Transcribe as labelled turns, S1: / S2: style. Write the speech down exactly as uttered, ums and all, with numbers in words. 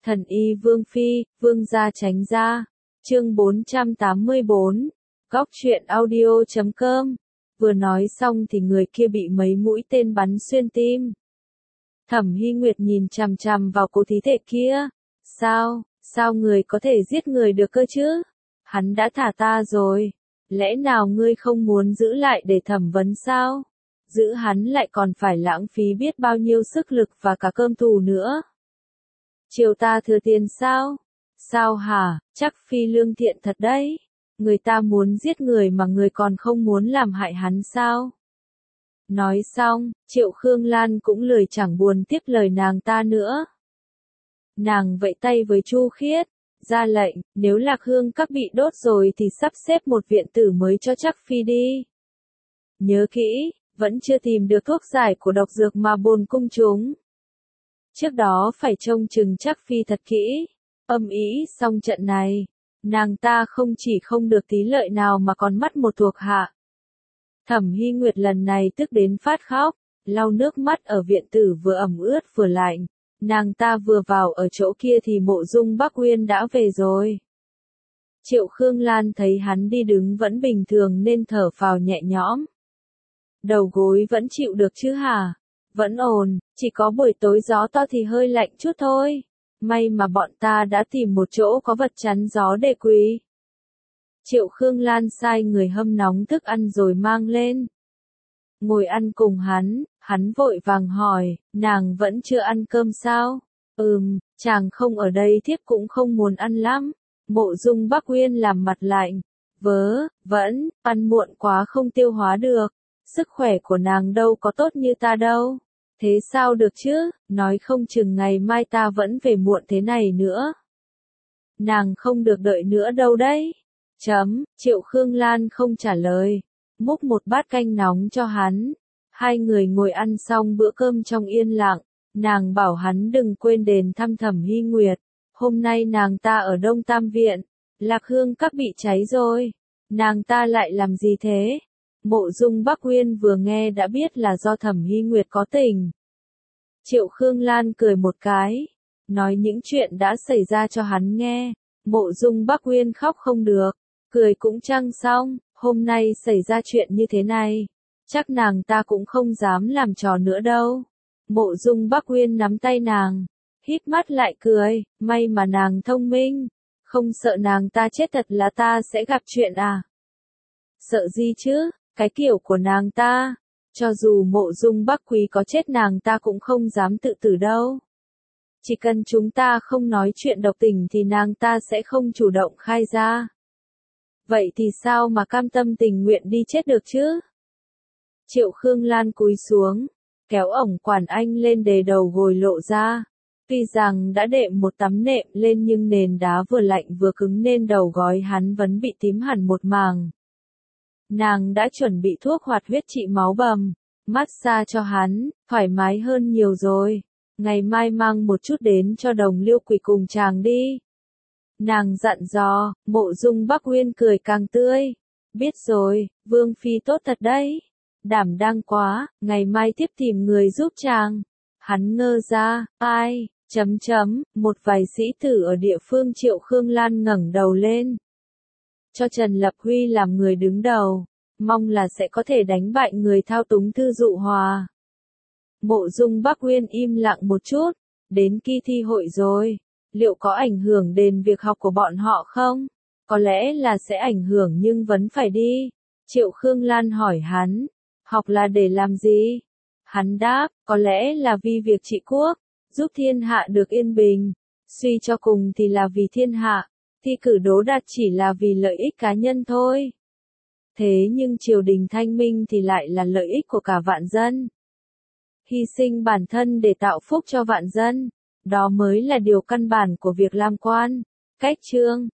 S1: Thần y Vương Phi, Vương gia tránh ra. Chương bốn trăm tám mươi bốn. Góc truyện audio chấm com. Vừa nói xong thì người kia bị mấy mũi tên bắn xuyên tim. Thẩm Hy Nguyệt nhìn chằm chằm vào cô thí thể kia. Sao, sao người có thể giết người được cơ chứ? Hắn đã thả ta rồi. Lẽ nào ngươi không muốn giữ lại để thẩm vấn sao? Giữ hắn lại còn phải lãng phí biết bao nhiêu sức lực và cả cơm tù nữa. Triều ta thừa tiền sao? Sao hả, chắc phi lương thiện thật đấy. Người ta muốn giết người mà người còn không muốn làm hại hắn sao? Nói xong, Triệu Khương Lan cũng lười chẳng buồn tiếp lời nàng ta nữa. Nàng vẫy tay với Chu Khiết, ra lệnh, nếu Lạc Hương các bị đốt rồi thì sắp xếp một viện tử mới cho chắc phi đi. Nhớ kỹ, vẫn chưa tìm được thuốc giải của độc dược mà bồn cung chúng. Trước đó phải trông chừng chắc phi thật kỹ. Âm ý xong trận này, nàng ta không chỉ không được tí lợi nào mà còn mất một thuộc hạ. Thẩm Hy Nguyệt lần này tức đến phát khóc, lau nước mắt ở viện tử vừa ẩm ướt vừa lạnh. Nàng ta vừa vào ở chỗ kia thì Mộ Dung Bắc Uyên đã về rồi. Triệu Khương Lan thấy hắn đi đứng vẫn bình thường nên thở phào nhẹ nhõm. Đầu gối vẫn chịu được chứ hả? Vẫn ổn, chỉ có buổi tối gió to thì hơi lạnh chút thôi. May mà bọn ta đã tìm một chỗ có vật chắn gió để quỳ. Triệu Khương Lan sai người hâm nóng thức ăn rồi mang lên. Ngồi ăn cùng hắn, hắn vội vàng hỏi, nàng vẫn chưa ăn cơm sao? Ừm, chàng không ở đây thiếp cũng không muốn ăn lắm. Mộ Dung Bắc Uyên làm mặt lạnh. Vớ, vẫn, ăn muộn quá không tiêu hóa được. Sức khỏe của nàng đâu có tốt như ta đâu. Thế sao được chứ, nói không chừng ngày mai ta vẫn về muộn thế này nữa. Nàng không được đợi nữa đâu đấy. Chấm, Triệu Khương Lan không trả lời. Múc một bát canh nóng cho hắn. Hai người ngồi ăn xong bữa cơm trong yên lặng. Nàng bảo hắn đừng quên đền thăm Thẩm Hy Nguyệt. Hôm nay nàng ta ở Đông Tam Viện. Lạc Hương các bị cháy rồi. Nàng ta lại làm gì thế? Mộ Dung Bắc Uyên vừa nghe đã biết là do Thẩm Hy Nguyệt có tình. Triệu Khương Lan cười một cái, nói những chuyện đã xảy ra cho hắn nghe. Mộ Dung Bắc Uyên khóc không được, cười cũng chăng xong, hôm nay xảy ra chuyện như thế này, chắc nàng ta cũng không dám làm trò nữa đâu. Mộ Dung Bắc Uyên nắm tay nàng, híp mắt lại cười, may mà nàng thông minh, không sợ nàng ta chết thật là ta sẽ gặp chuyện à? Sợ gì chứ? Cái kiểu của nàng ta, cho dù Mộ Dung Bắc Quý có chết nàng ta cũng không dám tự tử đâu. Chỉ cần chúng ta không nói chuyện độc tình thì nàng ta sẽ không chủ động khai ra. Vậy thì sao mà cam tâm tình nguyện đi chết được chứ? Triệu Khương Lan cúi xuống, kéo ổng quản anh lên đề đầu gối lộ ra. Tuy rằng đã đệm một tấm nệm lên nhưng nền đá vừa lạnh vừa cứng nên đầu gối hắn vẫn bị tím hẳn một mảng. Nàng đã chuẩn bị thuốc hoạt huyết trị máu bầm, massage cho hắn, thoải mái hơn nhiều rồi. Ngày mai mang một chút đến cho Đồng Liêu Quỷ cùng chàng đi. Nàng dặn dò, Mộ Dung Bắc Uyên cười càng tươi. Biết rồi, Vương Phi tốt thật đấy. Đảm đang quá, ngày mai tiếp tìm người giúp chàng. Hắn ngơ ra, ai, chấm chấm, một vài sĩ tử ở địa phương. Triệu Khương Lan ngẩng đầu lên. Cho Trần Lập Huy làm người đứng đầu, mong là sẽ có thể đánh bại người thao túng Thư Dụ Hòa. Mộ Dung Bắc Uyên im lặng một chút, đến kỳ thi hội rồi, liệu có ảnh hưởng đến việc học của bọn họ không? Có lẽ là sẽ ảnh hưởng nhưng vẫn phải đi. Triệu Khương Lan hỏi hắn, học là để làm gì? Hắn đáp, có lẽ là vì việc trị quốc, giúp thiên hạ được yên bình, suy cho cùng thì là vì thiên hạ. Thi cử đỗ đạt chỉ là vì lợi ích cá nhân thôi. Thế nhưng triều đình thanh minh thì lại là lợi ích của cả vạn dân. Hy sinh bản thân để tạo phúc cho vạn dân, đó mới là điều căn bản của việc làm quan. Cách chương